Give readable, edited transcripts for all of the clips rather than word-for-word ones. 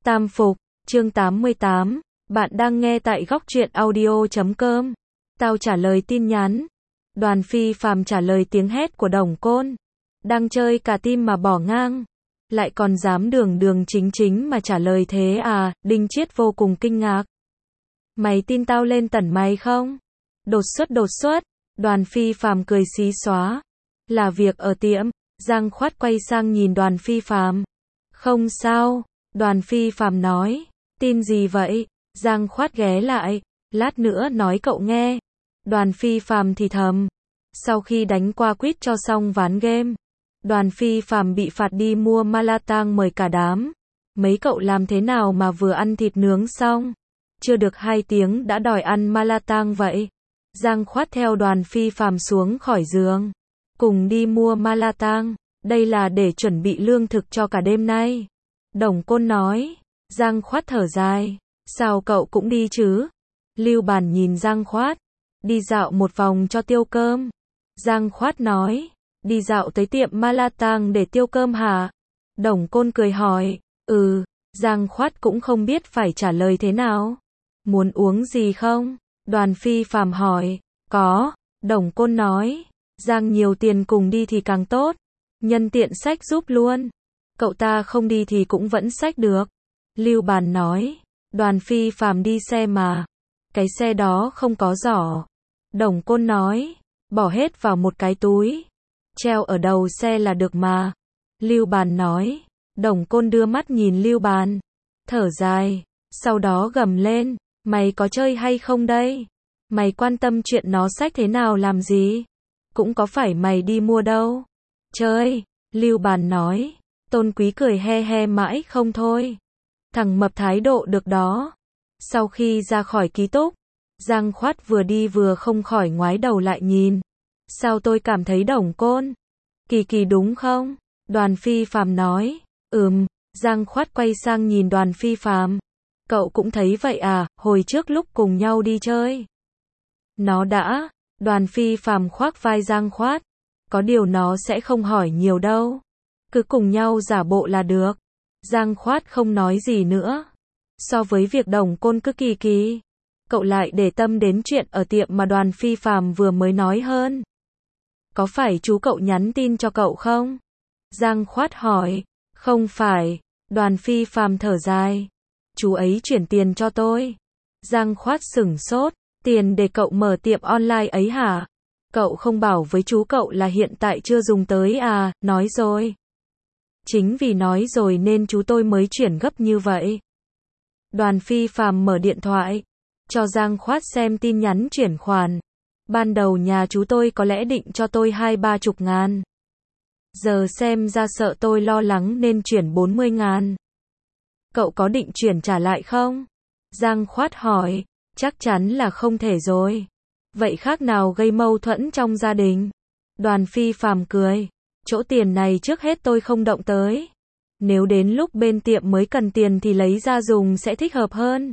Tam Phục, chương 88, bạn đang nghe tại góc truyện audio.com. Tao trả lời tin nhắn. Đoàn Phi Phàm trả lời tiếng hét của Đồng Côn. Đang chơi cả tim mà bỏ ngang. Lại còn dám đường đường chính chính mà trả lời thế à, Đinh Chiết vô cùng kinh ngạc. Mày tin tao lên tẩn mày không? Đột xuất, Đoàn Phi Phàm cười xí xóa. Là việc ở tiệm, Giang Khoát quay sang nhìn Đoàn Phi Phàm. Không sao, Đoàn Phi Phàm nói. Tin gì vậy? Giang Khoát ghé lại. Lát nữa nói cậu nghe. Đoàn Phi Phàm thì thầm. Sau khi đánh qua quýt cho xong ván game, Đoàn Phi Phàm bị phạt đi mua Malatang mời cả đám. Mấy cậu làm thế nào mà vừa ăn thịt nướng xong, chưa được 2 tiếng đã đòi ăn Malatang vậy? Giang Khoát theo Đoàn Phi Phàm xuống khỏi giường. Cùng đi mua Malatang, đây là để chuẩn bị lương thực cho cả đêm nay. Đồng Côn nói. Giang Khoát thở dài. Sao cậu cũng đi chứ? Lưu Bàn nhìn Giang Khoát. Đi dạo một vòng cho tiêu cơm. Giang Khoát nói. Đi dạo tới tiệm Malatang để tiêu cơm hả? Đồng Côn cười hỏi. Giang Khoát cũng không biết phải trả lời thế nào. Muốn uống gì không? Đoàn Phi Phàm hỏi. Có, Đồng Côn nói. Giang nhiều tiền cùng đi thì càng tốt. Nhân tiện xách giúp luôn. Cậu ta không đi thì cũng vẫn xách được. Lưu Bàn nói. Đoàn Phi Phàm đi xe mà. Cái xe đó không có giỏ. Đồng Côn nói. Bỏ hết vào một cái túi. Treo ở đầu xe là được mà. Lưu Bàn nói. Đồng Côn đưa mắt nhìn Lưu Bàn. Thở dài. Sau đó gầm lên. Mày có chơi hay không đây? Mày quan tâm chuyện nó xách thế nào làm gì? Cũng có phải mày đi mua đâu. Chơi. Lưu Bàn nói. Tôn Quý cười he he mãi không thôi. Thằng mập thái độ được đó. Sau khi ra khỏi ký túc, Giang Khoát vừa đi vừa không khỏi ngoái đầu lại nhìn. Sao tôi cảm thấy Đồng Côn kỳ kỳ đúng không? Đoàn Phi Phàm nói. Giang Khoát quay sang nhìn Đoàn Phi Phàm. Cậu cũng thấy vậy à, hồi trước lúc cùng nhau đi chơi. Nó đã. Đoàn Phi Phàm khoác vai Giang Khoát. Có điều nó sẽ không hỏi nhiều đâu. Cứ cùng nhau giả bộ là được. Giang Khoát không nói gì nữa. So với việc Đồng Côn cứ kỳ kỳ, cậu lại để tâm đến chuyện ở tiệm mà Đoàn Phi Phàm vừa mới nói hơn. Có phải chú cậu nhắn tin cho cậu không? Giang Khoát hỏi. Không phải. Đoàn Phi Phàm thở dài. Chú ấy chuyển tiền cho tôi. Giang Khoát sửng sốt. Tiền để cậu mở tiệm online ấy hả? Cậu không bảo với chú cậu là hiện tại chưa dùng tới à? Nói rồi. Chính vì nói rồi nên chú tôi mới chuyển gấp như vậy. Đoàn Phi Phàm mở điện thoại, cho Giang Khoát xem tin nhắn chuyển khoản. Ban đầu nhà chú tôi có lẽ định cho tôi 20-30 ngàn. Giờ xem ra sợ tôi lo lắng nên chuyển 40 ngàn. Cậu có định chuyển trả lại không? Giang Khoát hỏi. Chắc chắn là không thể rồi. Vậy khác nào gây mâu thuẫn trong gia đình? Đoàn Phi Phàm cười. Chỗ tiền này trước hết tôi không động tới. Nếu đến lúc bên tiệm mới cần tiền thì lấy ra dùng sẽ thích hợp hơn.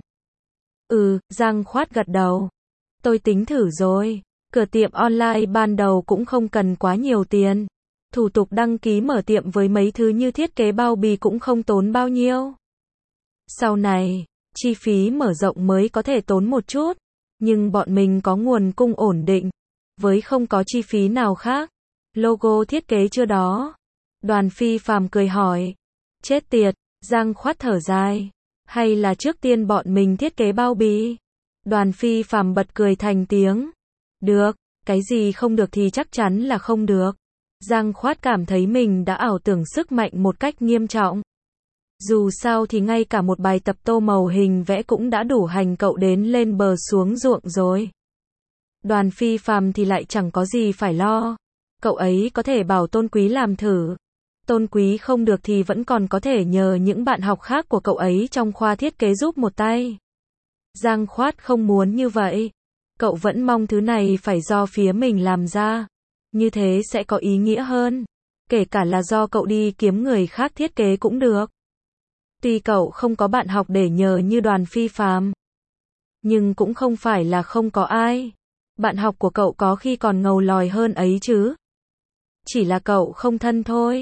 Giang Khoát gật đầu. Tôi tính thử rồi. Cửa tiệm online ban đầu cũng không cần quá nhiều tiền. Thủ tục đăng ký mở tiệm với mấy thứ như thiết kế bao bì cũng không tốn bao nhiêu. Sau này, chi phí mở rộng mới có thể tốn một chút. Nhưng bọn mình có nguồn cung ổn định. Với không có chi phí nào khác. Logo thiết kế chưa đó? Đoàn Phi Phàm cười hỏi. Chết tiệt, Giang Khoát thở dài. Hay là trước tiên bọn mình thiết kế bao bì? Đoàn Phi Phàm bật cười thành tiếng. Được, cái gì không được thì chắc chắn là không được. Giang Khoát cảm thấy mình đã ảo tưởng sức mạnh một cách nghiêm trọng. Dù sao thì ngay cả một bài tập tô màu hình vẽ cũng đã đủ hành cậu đến lên bờ xuống ruộng rồi. Đoàn Phi Phàm thì lại chẳng có gì phải lo. Cậu ấy có thể bảo Tôn Quý làm thử. Tôn Quý không được thì vẫn còn có thể nhờ những bạn học khác của cậu ấy trong khoa thiết kế giúp một tay. Giang Khoát không muốn như vậy. Cậu vẫn mong thứ này phải do phía mình làm ra. Như thế sẽ có ý nghĩa hơn. Kể cả là do cậu đi kiếm người khác thiết kế cũng được. Tuy cậu không có bạn học để nhờ như Đoàn Phi Phàm, nhưng cũng không phải là không có ai. Bạn học của cậu có khi còn ngầu lòi hơn ấy chứ. Chỉ là cậu không thân thôi.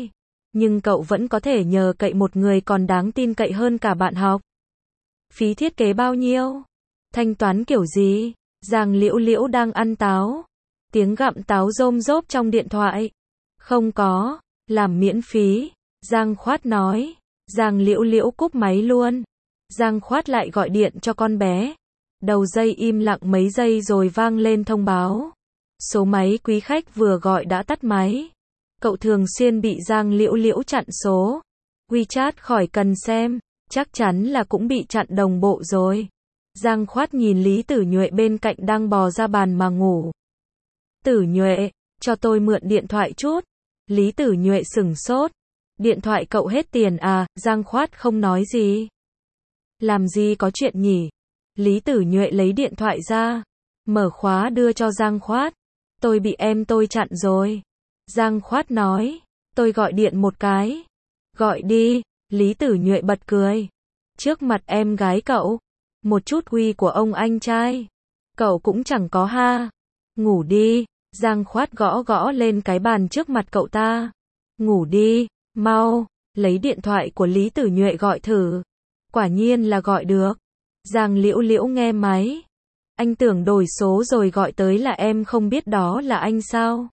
nhưng cậu vẫn có thể nhờ cậy một người còn đáng tin cậy hơn cả bạn học. Phí thiết kế bao nhiêu? Thanh toán kiểu gì? Giang Liễu Liễu đang ăn táo. Tiếng gặm táo rôm rốp trong điện thoại. Không có, làm miễn phí. Giang Khoát nói. Giang Liễu Liễu cúp máy luôn. Giang Khoát lại gọi điện cho con bé. Đầu dây im lặng mấy giây rồi vang lên thông báo. Số máy quý khách vừa gọi đã tắt máy. Cậu thường xuyên bị Giang Liễu Liễu chặn số. WeChat khỏi cần xem, chắc chắn là cũng bị chặn đồng bộ rồi. Giang Khoát nhìn Lý Tử Nhuệ bên cạnh đang bò ra bàn mà ngủ. Tử Nhuệ, cho tôi mượn điện thoại chút. Lý Tử Nhuệ sửng sốt. Điện thoại cậu hết tiền à? Giang Khoát không nói gì. Làm gì có chuyện nhỉ? Lý Tử Nhuệ lấy điện thoại ra, mở khóa đưa cho Giang Khoát. Tôi bị em tôi chặn rồi. Giang Khoát nói, tôi gọi điện một cái. Gọi đi. Lý Tử Nhuệ bật cười. Trước mặt em gái cậu, một chút uy của ông anh trai, cậu cũng chẳng có ha. Ngủ đi. Giang Khoát gõ gõ lên cái bàn trước mặt cậu ta. Ngủ đi, mau. Lấy điện thoại của Lý Tử Nhuệ gọi thử. Quả nhiên là gọi được. Giang Liễu Liễu nghe máy. Anh tưởng đổi số rồi gọi tới là em không biết đó là anh sao?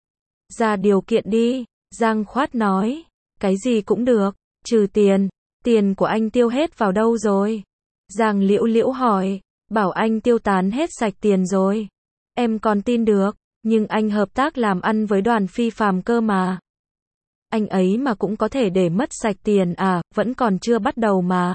Ra điều kiện đi. Giang Khoát nói. Cái gì cũng được, trừ tiền. Tiền của anh tiêu hết vào đâu rồi? Giang Liễu Liễu hỏi. Bảo anh tiêu tán hết sạch tiền rồi. Em còn tin được, nhưng anh hợp tác làm ăn với Đoàn Phi Phàm cơ mà. Anh ấy mà cũng có thể để mất sạch tiền à? Vẫn còn chưa bắt đầu mà.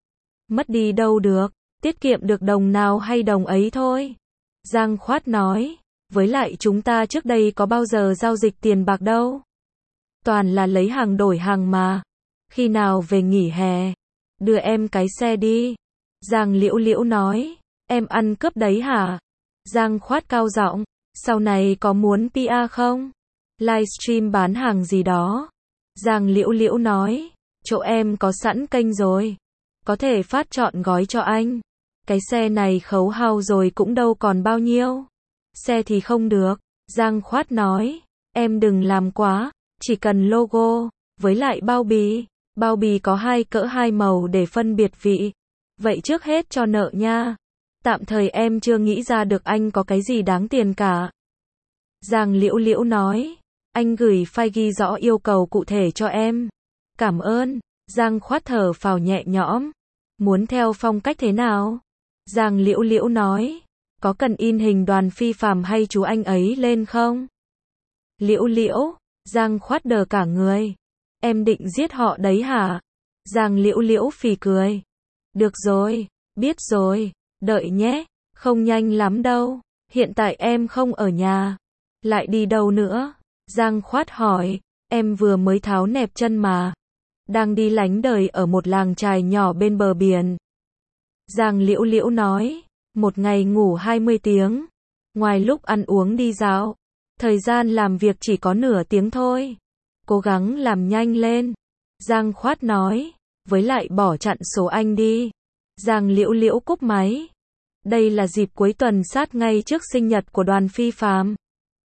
Mất đi đâu được, tiết kiệm được đồng nào hay đồng ấy thôi. Giang Khoát nói. Với lại chúng ta trước đây có bao giờ giao dịch tiền bạc đâu. Toàn là lấy hàng đổi hàng mà. Khi nào về nghỉ hè, đưa em cái xe đi. Giang Liễu Liễu nói. Em ăn cướp đấy hả? Giang Khoát cao giọng. Sau này có muốn PR không? Livestream bán hàng gì đó. Giang Liễu Liễu nói. Chỗ em có sẵn kênh rồi. Có thể phát trọn gói cho anh. Cái xe này khấu hao rồi cũng đâu còn bao nhiêu. Xe thì không được. Giang Khoát nói. Em đừng làm quá. Chỉ cần logo. Với lại bao bì. Bao bì có 2 cỡ 2 màu để phân biệt vị. Vậy trước hết cho nợ nha. Tạm thời em chưa nghĩ ra được anh có cái gì đáng tiền cả. Giang Liễu Liễu nói. Anh gửi file ghi rõ yêu cầu cụ thể cho em. Cảm ơn. Giang Khoát thở phào nhẹ nhõm. Muốn theo phong cách thế nào? Giang Liễu Liễu nói. Có cần in hình Đoàn Phi Phàm hay chú anh ấy lên không? Liễu Liễu. Giang Khoát đờ cả người. Em định giết họ đấy hả? Giang Liễu Liễu phì cười. Được rồi, biết rồi, đợi nhé, không nhanh lắm đâu, hiện tại em không ở nhà. Lại đi đâu nữa? Giang Khoát hỏi. Em vừa mới tháo nẹp chân mà. Đang đi lánh đời ở một làng chài nhỏ bên bờ biển. Giang Liễu Liễu nói. Một ngày ngủ 20 tiếng. Ngoài lúc ăn uống đi dạo, thời gian làm việc chỉ có nửa tiếng thôi. Cố gắng làm nhanh lên. Giang Khoát nói. Với lại bỏ chặn số anh đi. Giang Liễu Liễu cúp máy. Đây là dịp cuối tuần sát ngay trước sinh nhật của Đoàn Phi Phàm.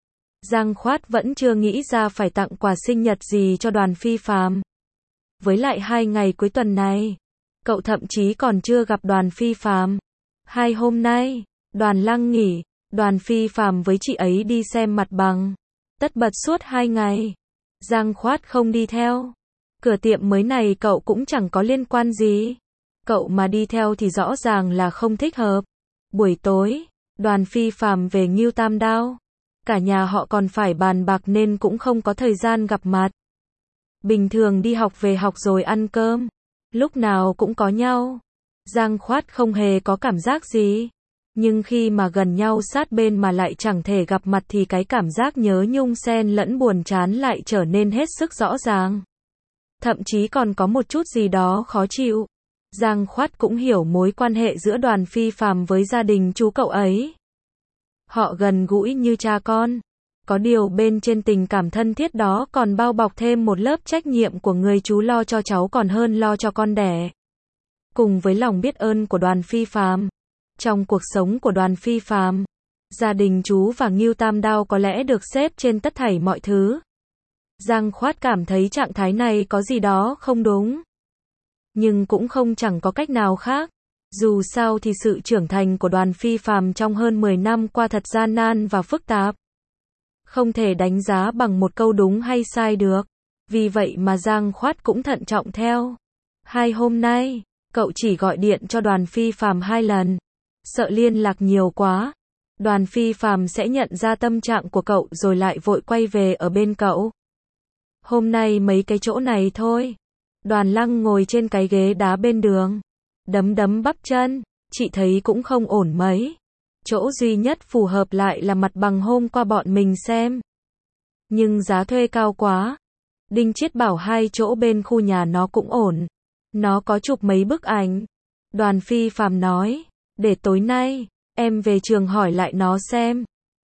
Giang Khoát vẫn chưa nghĩ ra phải tặng quà sinh nhật gì cho Đoàn Phi Phàm. Với lại 2 ngày cuối tuần này, cậu thậm chí còn chưa gặp Đoàn Phi Phàm. 2 hôm nay, Đoàn Lăng nghỉ, Đoàn Phi Phàm với chị ấy đi xem mặt bằng. Tất bật suốt 2 ngày. Giang Khoát không đi theo. Cửa tiệm mới này cậu cũng chẳng có liên quan gì. Cậu mà đi theo thì rõ ràng là không thích hợp. Buổi tối, Đoàn Phi Phàm về Ngưu Tam Đao. Cả nhà họ còn phải bàn bạc nên cũng không có thời gian gặp mặt. Bình thường đi học về học rồi ăn cơm. Lúc nào cũng có nhau. Giang Khoát không hề có cảm giác gì. Nhưng khi mà gần nhau sát bên mà lại chẳng thể gặp mặt thì cái cảm giác nhớ nhung xen lẫn buồn chán lại trở nên hết sức rõ ràng. Thậm chí còn có một chút gì đó khó chịu. Giang Khoát cũng hiểu mối quan hệ giữa Đoàn Phi Phàm với gia đình chú cậu ấy. Họ gần gũi như cha con. Có điều bên trên tình cảm thân thiết đó còn bao bọc thêm một lớp trách nhiệm của người chú lo cho cháu còn hơn lo cho con đẻ. Cùng với lòng biết ơn của Đoàn Phi Phàm, trong cuộc sống của Đoàn Phi Phàm, gia đình chú và Ngưu Tam Đao có lẽ được xếp trên tất thảy mọi thứ. Giang Khoát cảm thấy trạng thái này có gì đó không đúng. Nhưng cũng không chẳng có cách nào khác. Dù sao thì sự trưởng thành của Đoàn Phi Phàm trong hơn 10 năm qua thật gian nan và phức tạp. Không thể đánh giá bằng một câu đúng hay sai được. Vì vậy mà Giang Khoát cũng thận trọng theo. 2 hôm nay, cậu chỉ gọi điện cho Đoàn Phi Phàm 2 lần. Sợ liên lạc nhiều quá. Đoàn Phi Phàm sẽ nhận ra tâm trạng của cậu rồi lại vội quay về ở bên cậu. Hôm nay mấy cái chỗ này thôi. Đoàn Lăng ngồi trên cái ghế đá bên đường. Đấm đấm bắp chân, chị thấy cũng không ổn mấy. Chỗ duy nhất phù hợp lại là mặt bằng hôm qua bọn mình xem. Nhưng giá thuê cao quá. Đinh Chiết bảo 2 chỗ bên khu nhà nó cũng ổn. Nó có chụp mấy bức ảnh. Đoàn Phi Phàm nói, để tối nay, em về trường hỏi lại nó xem.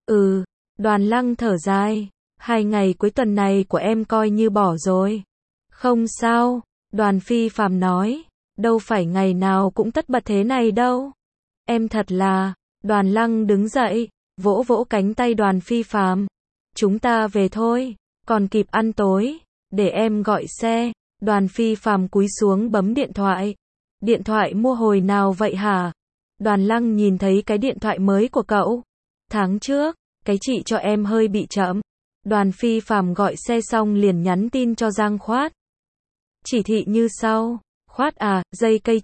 Đoàn Lăng thở dài. 2 ngày cuối tuần này của em coi như bỏ rồi. Không sao, Đoàn Phi Phàm nói. Đâu phải ngày nào cũng tất bật thế này đâu. Em thật là. Đoàn Lăng đứng dậy, vỗ vỗ cánh tay Đoàn Phi Phàm. Chúng ta về thôi, còn kịp ăn tối. Để em gọi xe. Đoàn Phi Phàm cúi xuống bấm điện thoại. Điện thoại mua hồi nào vậy hả? Đoàn Lăng nhìn thấy cái điện thoại mới của cậu. Tháng trước, cái chị cho em hơi bị chậm. Đoàn Phi Phàm gọi xe xong liền nhắn tin cho Giang Khoát. Chỉ thị như sau. Khoát à, dây cây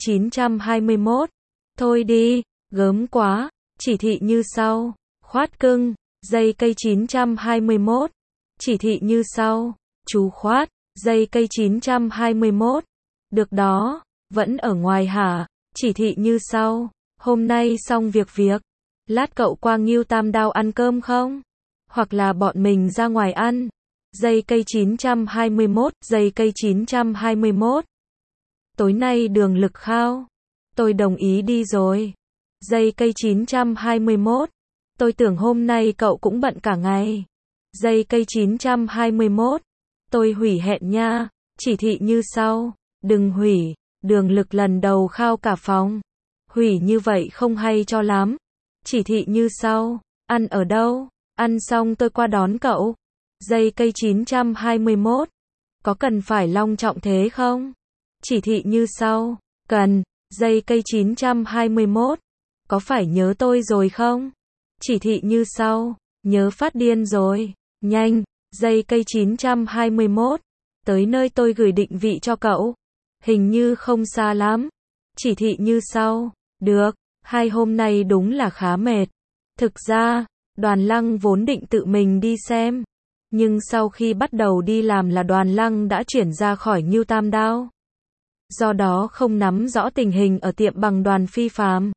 921. Thôi đi, gớm quá. Chỉ thị như sau. Khoát cưng, dây cây 921. Chỉ thị như sau. Chú Khoát, dây cây 921. Được đó, vẫn ở ngoài hả? Chỉ thị như sau. Hôm nay xong việc. Lát cậu qua Ngưu Tam Đao ăn cơm không? Hoặc là bọn mình ra ngoài ăn. Dây cây 921, dây cây 921. Tối nay đường Lực Khao. Tôi đồng ý đi rồi. Dây cây 921. Tôi tưởng hôm nay cậu cũng bận cả ngày. Dây cây 921. Tôi hủy hẹn nha. Chỉ thị như sau. Đừng hủy. Đường Lực lần đầu khao cả phòng. Hủy như vậy không hay cho lắm. Chỉ thị như sau. Ăn ở đâu? Ăn xong tôi qua đón cậu. Dây cây 921. Có cần phải long trọng thế không? Chỉ thị như sau. Cần. Dây cây 921. Có phải nhớ tôi rồi không? Chỉ thị như sau. Nhớ phát điên rồi. Nhanh. Dây cây 921. Tới nơi tôi gửi định vị cho cậu. Hình như không xa lắm. Chỉ thị như sau. Được. 2 hôm nay đúng là khá mệt. Thực ra, Đoàn Lăng vốn định tự mình đi xem. Nhưng sau khi bắt đầu đi làm là Đoàn Lăng đã chuyển ra khỏi Ngưu Tam Đao. Do đó không nắm rõ tình hình ở tiệm bằng Đoàn Phi Phàm.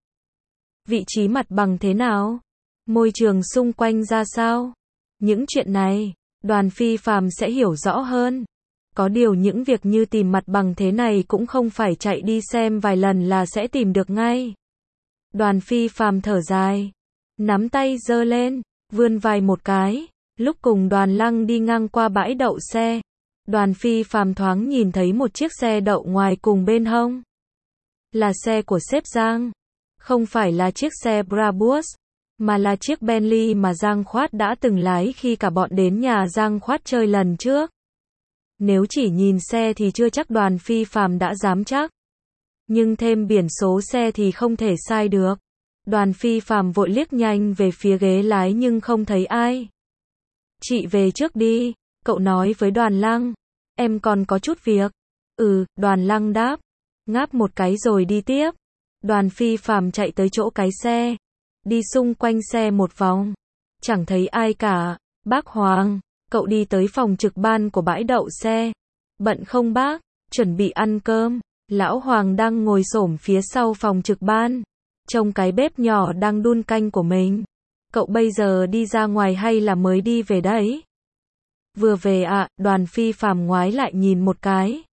Vị trí mặt bằng thế nào? Môi trường xung quanh ra sao? Những chuyện này, Đoàn Phi Phàm sẽ hiểu rõ hơn. Có điều những việc như tìm mặt bằng thế này cũng không phải chạy đi xem vài lần là sẽ tìm được ngay. Đoàn Phi Phàm thở dài, nắm tay giơ lên, vươn vai một cái. Lúc cùng Đoàn Lăng đi ngang qua bãi đậu xe, Đoàn Phi Phàm thoáng nhìn thấy một chiếc xe đậu ngoài cùng bên hông. Là xe của sếp Giang. Không phải là chiếc xe Brabus, mà là chiếc Bentley mà Giang Khoát đã từng lái khi cả bọn đến nhà Giang Khoát chơi lần trước. Nếu chỉ nhìn xe thì chưa chắc Đoàn Phi Phàm đã dám chắc. Nhưng thêm biển số xe thì không thể sai được. Đoàn Phi Phàm vội liếc nhanh về phía ghế lái nhưng không thấy ai. Chị về trước đi, cậu nói với Đoàn Lăng. Em còn có chút việc. Đoàn Lăng đáp. Ngáp một cái rồi đi tiếp. Đoàn Phi Phàm chạy tới chỗ cái xe. Đi xung quanh xe một vòng. Chẳng thấy ai cả. Bác Hoàng, cậu đi tới phòng trực ban của bãi đậu xe. Bận không bác? Chuẩn bị ăn cơm. Lão Hoàng đang ngồi xổm phía sau phòng trực ban. Trông cái bếp nhỏ đang đun canh của mình. Cậu bây giờ đi ra ngoài hay là mới đi về đấy? Vừa về ạ. Đoàn Phi Phàm ngoái lại nhìn một cái.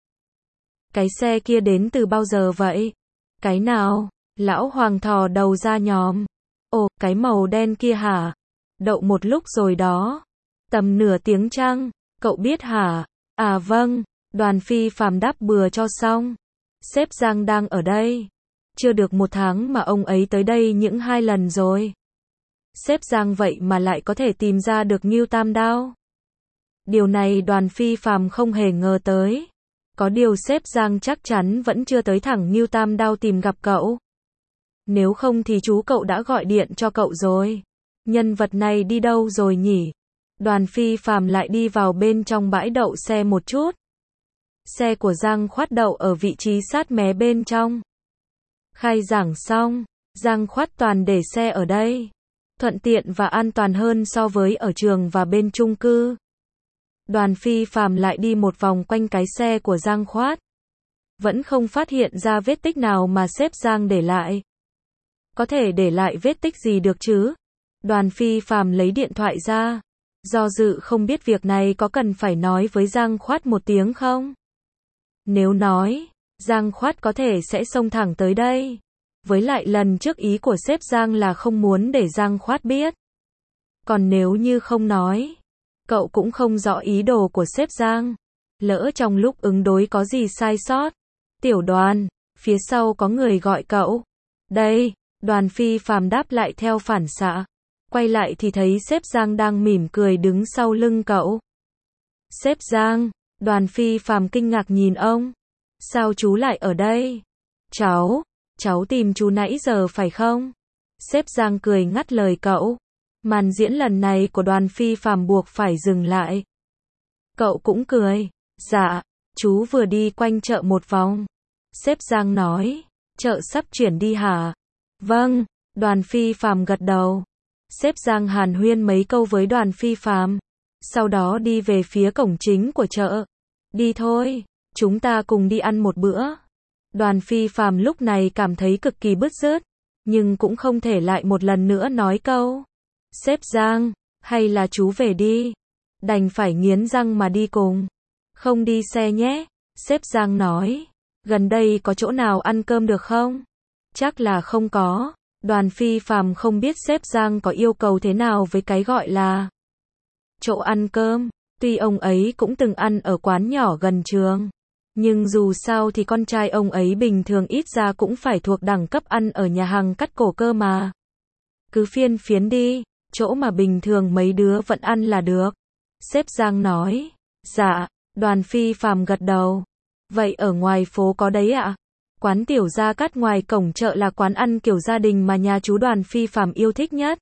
Cái xe kia đến từ bao giờ vậy? Cái nào? Lão Hoàng thò đầu ra nhòm. Ồ, cái màu đen kia hả? Đậu một lúc rồi đó. Tầm nửa tiếng chăng? Cậu biết hả? À vâng. Đoàn Phi Phàm đáp bừa cho xong. Sếp Giang đang ở đây. Chưa được 1 tháng mà ông ấy tới đây những 2 lần rồi. Sếp Giang vậy mà lại có thể tìm ra được Ngưu Tam Đao. Điều này Đoàn Phi Phàm không hề ngờ tới. Có điều sếp Giang chắc chắn vẫn chưa tới thẳng Ngưu Tam Đao tìm gặp cậu. Nếu không thì chú cậu đã gọi điện cho cậu rồi. Nhân vật này đi đâu rồi nhỉ? Đoàn Phi Phàm lại đi vào bên trong bãi đậu xe một chút. Xe của Giang Khoát đậu ở vị trí sát mé bên trong. Khai giảng xong, Giang Khoát toàn để xe ở đây. Thuận tiện và an toàn hơn so với ở trường và bên chung cư. Đoàn Phi Phàm lại đi một vòng quanh cái xe của Giang Khoát. Vẫn không phát hiện ra vết tích nào mà sếp Giang để lại. Có thể để lại vết tích gì được chứ? Đoàn Phi Phàm lấy điện thoại ra. Do dự không biết việc này có cần phải nói với Giang Khoát một tiếng không? Nếu nói, Giang Khoát có thể sẽ xông thẳng tới đây. Với lại lần trước ý của sếp Giang là không muốn để Giang Khoát biết. Còn nếu như không nói, cậu cũng không rõ ý đồ của sếp Giang. Lỡ trong lúc ứng đối có gì sai sót. Tiểu Đoàn, phía sau có người gọi cậu. Đây, Đoàn Phi Phàm đáp lại theo phản xạ. Quay lại thì thấy sếp Giang đang mỉm cười đứng sau lưng cậu. Sếp Giang, Đoàn Phi Phàm kinh ngạc nhìn ông. Sao chú lại ở đây? Cháu tìm chú nãy giờ phải không? Sếp Giang cười ngắt lời cậu. Màn diễn lần này của Đoàn Phi Phàm buộc phải dừng lại. Cậu cũng cười. Dạ, chú vừa đi quanh chợ một vòng. Sếp Giang nói. Chợ sắp chuyển đi hả? Vâng, Đoàn Phi Phàm gật đầu. Sếp Giang hàn huyên mấy câu với Đoàn Phi Phàm. Sau đó đi về phía cổng chính của chợ. Đi thôi, chúng ta cùng đi ăn một bữa. Đoàn Phi Phàm lúc này cảm thấy cực kỳ bứt rứt, nhưng cũng không thể lại một lần nữa nói câu. Sếp Giang, hay là chú về đi. Đành phải nghiến răng mà đi cùng. Không đi xe nhé. Sếp Giang nói. Gần đây có chỗ nào ăn cơm được không? Chắc là không có. Đoàn Phi Phàm không biết sếp Giang có yêu cầu thế nào với cái gọi là chỗ ăn cơm. Tuy ông ấy cũng từng ăn ở quán nhỏ gần trường, nhưng dù sao thì con trai ông ấy bình thường ít ra cũng phải thuộc đẳng cấp ăn ở nhà hàng cắt cổ cơ mà. Cứ phiên phiến đi, chỗ mà bình thường mấy đứa vẫn ăn là được. Sếp Giang nói. Dạ, Đoàn Phi Phàm gật đầu. Vậy ở ngoài phố có đấy ạ? Quán Tiểu Gia Cát ngoài cổng chợ là quán ăn kiểu gia đình mà nhà chú Đoàn Phi Phàm yêu thích nhất.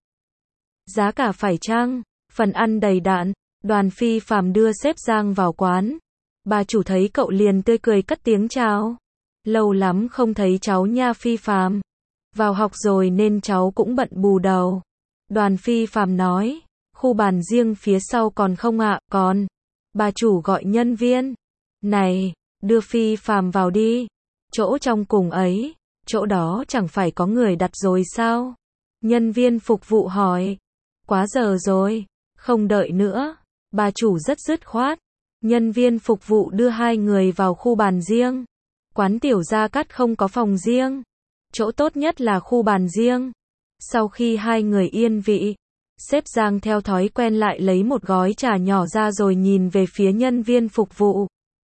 Giá cả phải chăng? Phần ăn đầy đặn. Đoàn Phi Phàm đưa sếp Giang vào quán. Bà chủ thấy cậu liền tươi cười cất tiếng chào. Lâu lắm không thấy cháu nha Phi Phàm. Vào học rồi nên cháu cũng bận bù đầu. Đoàn Phi Phàm nói. Khu bàn riêng phía sau còn không ạ? Còn. Bà chủ gọi nhân viên. Này, đưa Phi Phàm vào đi. Chỗ trong cùng ấy, chỗ đó chẳng phải có người đặt rồi sao? Nhân viên phục vụ hỏi. Quá giờ rồi, không đợi nữa. Bà chủ rất dứt khoát. Nhân viên phục vụ đưa hai người vào khu bàn riêng. Quán Tiểu Gia Cát không có phòng riêng. Chỗ tốt nhất là khu bàn riêng. Sau khi hai người yên vị, sếp Giang theo thói quen lại lấy một gói trà nhỏ ra rồi nhìn về phía nhân viên phục vụ.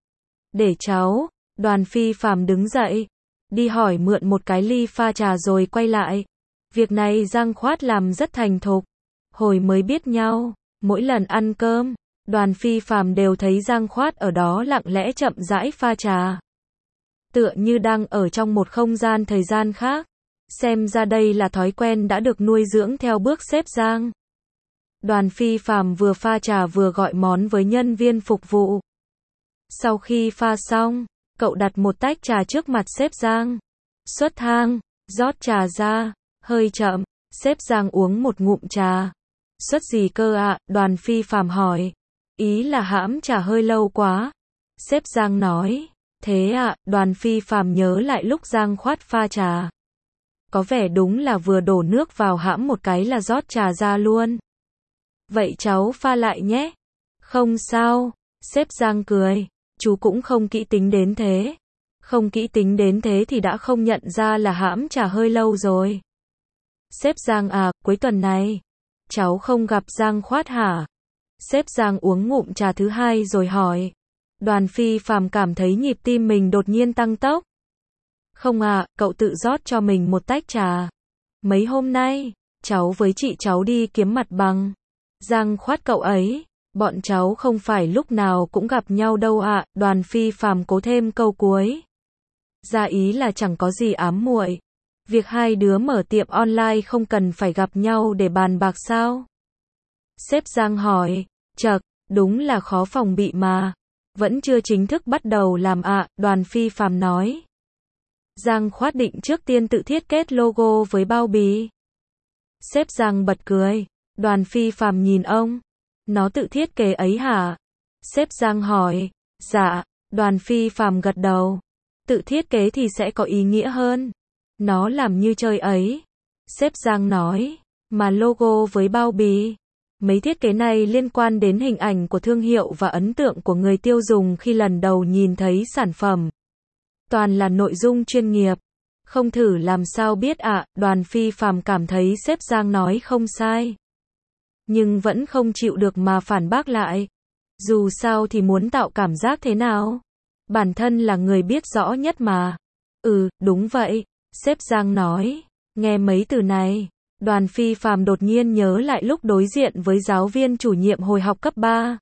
Để cháu. Đoàn Phi Phàm đứng dậy, đi hỏi mượn một cái ly pha trà rồi quay lại. Việc này Giang Khoát làm rất thành thục. Hồi mới biết nhau, mỗi lần ăn cơm, Đoàn Phi Phàm đều thấy Giang Khoát ở đó lặng lẽ chậm rãi pha trà. Tựa như đang ở trong một không gian thời gian khác. Xem ra đây là thói quen đã được nuôi dưỡng theo bước sếp Giang. Đoàn Phi Phàm vừa pha trà vừa gọi món với nhân viên phục vụ. Sau khi pha xong, cậu đặt một tách trà trước mặt sếp Giang. Xuất thang, rót trà ra, hơi chậm, sếp Giang uống một ngụm trà. Xuất gì cơ ạ? Đoàn Phi Phàm hỏi. Ý là hãm trà hơi lâu quá. Sếp Giang nói. Thế ạ? Đoàn Phi Phàm nhớ lại lúc Giang Khoát pha trà. Có vẻ đúng là vừa đổ nước vào hãm một cái là rót trà ra luôn. Vậy cháu pha lại nhé. Không sao, sếp Giang cười. Chú cũng không kỹ tính đến thế. Không kỹ tính đến thế thì đã không nhận ra là hãm trà hơi lâu rồi. Sếp Giang à, cuối tuần này, cháu không gặp Giang Khoát hả? Sếp Giang uống ngụm trà thứ hai rồi hỏi. Đoàn Phi Phàm cảm thấy nhịp tim mình đột nhiên tăng tốc. Không à, cậu tự rót cho mình một tách trà. Mấy hôm nay, cháu với chị cháu đi kiếm mặt bằng. Giang Khoát cậu ấy, Bọn cháu không phải lúc nào cũng gặp nhau đâu ạ, Đoàn Phi Phàm cố thêm câu cuối. Ra ý là chẳng có gì ám muội. Việc hai đứa mở tiệm online không cần phải gặp nhau để bàn bạc sao? Sếp Giang hỏi, chậc, đúng là khó phòng bị mà. Vẫn chưa chính thức bắt đầu làm ạ, Đoàn Phi Phàm nói. Giang Khoát định trước tiên tự thiết kế logo với bao bì. Sếp Giang bật cười. Đoàn Phi Phàm nhìn ông. Nó tự thiết kế ấy hả? Sếp Giang hỏi. Dạ, Đoàn Phi Phàm gật đầu. Tự thiết kế thì sẽ có ý nghĩa hơn. Nó làm như chơi ấy. Sếp Giang nói. Mà logo với bao bì. Mấy thiết kế này liên quan đến hình ảnh của thương hiệu và ấn tượng của người tiêu dùng khi lần đầu nhìn thấy sản phẩm. Toàn là nội dung chuyên nghiệp. Không thử làm sao biết ạ, Đoàn Phi Phàm cảm thấy sếp Giang nói không sai. Nhưng vẫn không chịu được mà phản bác lại. Dù sao thì muốn tạo cảm giác thế nào? Bản thân là người biết rõ nhất mà. Đúng vậy, sếp Giang nói. Nghe mấy từ này, Đoàn Phi Phàm đột nhiên nhớ lại lúc đối diện với giáo viên chủ nhiệm hồi học cấp 3.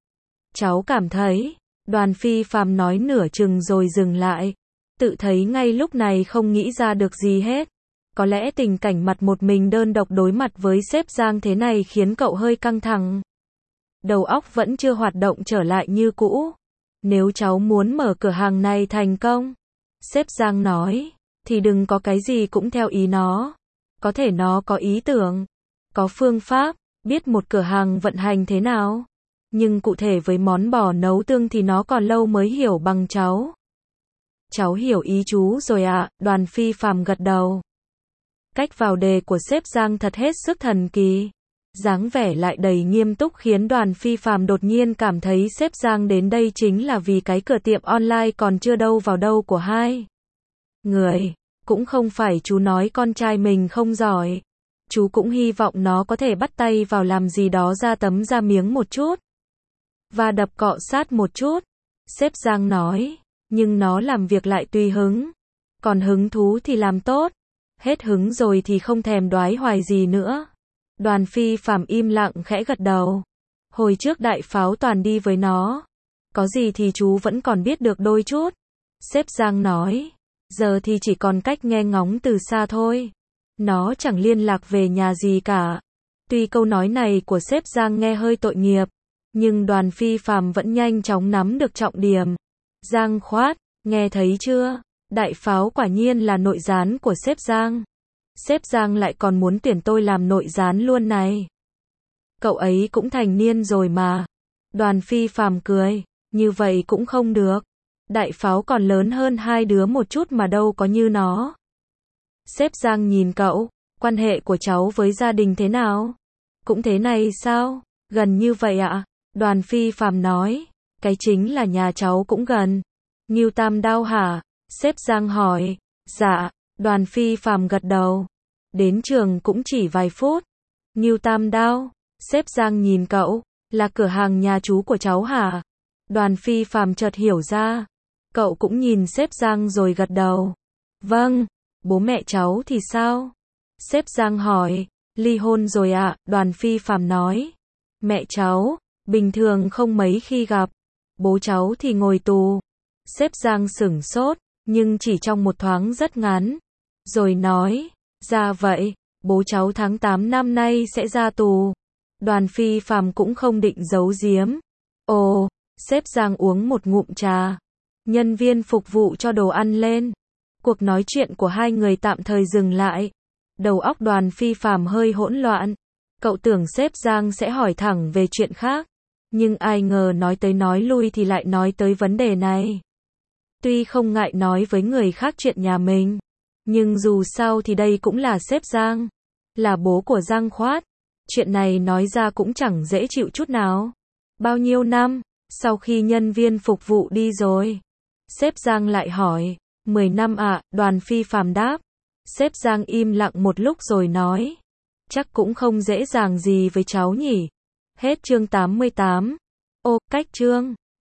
Cháu cảm thấy, Đoàn Phi Phàm nói nửa chừng rồi dừng lại. Tự thấy ngay lúc này không nghĩ ra được gì hết. Có lẽ tình cảnh mặt một mình đơn độc đối mặt với sếp Giang thế này khiến cậu hơi căng thẳng. Đầu óc vẫn chưa hoạt động trở lại như cũ. Nếu cháu muốn mở cửa hàng này thành công, sếp Giang nói, thì đừng có cái gì cũng theo ý nó. Có thể nó có ý tưởng, có phương pháp, biết một cửa hàng vận hành thế nào. Nhưng cụ thể với món bò nấu tương thì nó còn lâu mới hiểu bằng cháu. Cháu hiểu ý chú rồi ạ, Đoàn Phi Phàm gật đầu. Cách vào đề của sếp Giang thật hết sức thần kỳ. Dáng vẻ lại đầy nghiêm túc khiến Đoàn Phi Phàm đột nhiên cảm thấy sếp Giang đến đây chính là vì cái cửa tiệm online còn chưa đâu vào đâu của hai người. Cũng không phải chú nói con trai mình không giỏi. Chú cũng hy vọng nó có thể bắt tay vào làm gì đó ra tấm ra miếng một chút. Và đập cọ sát một chút. Sếp Giang nói. Nhưng nó làm việc lại tùy hứng. Còn hứng thú thì làm tốt. Hết hứng rồi thì không thèm đoái hoài gì nữa. Đoàn Phi Phàm im lặng khẽ gật đầu. Hồi trước đại pháo toàn đi với nó. Có gì thì chú vẫn còn biết được đôi chút. Sếp Giang nói. Giờ thì chỉ còn cách nghe ngóng từ xa thôi. Nó chẳng liên lạc về nhà gì cả. Tuy câu nói này của sếp Giang nghe hơi tội nghiệp. Nhưng Đoàn Phi Phàm vẫn nhanh chóng nắm được trọng điểm. Giang Khoát, nghe thấy chưa? Đại pháo quả nhiên là nội gián của sếp Giang. Sếp Giang lại còn muốn tuyển tôi làm nội gián luôn này. Cậu ấy cũng thành niên rồi mà. Đoàn Phi Phàm cười. Như vậy cũng không được. Đại pháo còn lớn hơn hai đứa một chút mà đâu có như nó. Sếp Giang nhìn cậu. Quan hệ của cháu với gia đình thế nào? Cũng thế này sao? Gần như vậy ạ. Đoàn Phi Phàm nói. Cái chính là nhà cháu cũng gần. Ngưu Tam Đao hả? Sếp Giang hỏi. Dạ. Đoàn Phi Phàm gật đầu. Đến trường cũng chỉ vài phút. Ngưu Tam Đao. Sếp Giang nhìn cậu. Là cửa hàng nhà chú của cháu hả? Đoàn Phi Phàm chợt hiểu ra. Cậu cũng nhìn sếp Giang rồi gật đầu. Vâng. Bố mẹ cháu thì sao? Sếp Giang hỏi. Ly hôn rồi ạ, Đoàn Phi Phàm nói. Mẹ cháu, bình thường không mấy khi gặp. Bố cháu thì ngồi tù. Sếp Giang sửng sốt, nhưng chỉ trong một thoáng rất ngắn. Rồi nói, ra vậy, bố cháu tháng 8 năm nay sẽ ra tù. Đoàn Phi Phàm cũng không định giấu giếm. Ồ, sếp Giang uống một ngụm trà. Nhân viên phục vụ cho đồ ăn lên. Cuộc nói chuyện của hai người tạm thời dừng lại. Đầu óc Đoàn Phi Phàm hơi hỗn loạn. Cậu tưởng sếp Giang sẽ hỏi thẳng về chuyện khác. Nhưng ai ngờ nói tới nói lui thì lại nói tới vấn đề này. Tuy không ngại nói với người khác chuyện nhà mình. Nhưng dù sao thì đây cũng là sếp Giang. Là bố của Giang Khoát. Chuyện này nói ra cũng chẳng dễ chịu chút nào. Bao nhiêu năm, sau khi nhân viên phục vụ đi rồi? Sếp Giang lại hỏi. 10 năm ạ, Đoàn Phi Phàm đáp. Sếp Giang im lặng một lúc rồi nói. Chắc cũng không dễ dàng gì với cháu nhỉ. Hết chương 88. Ô, cách chương.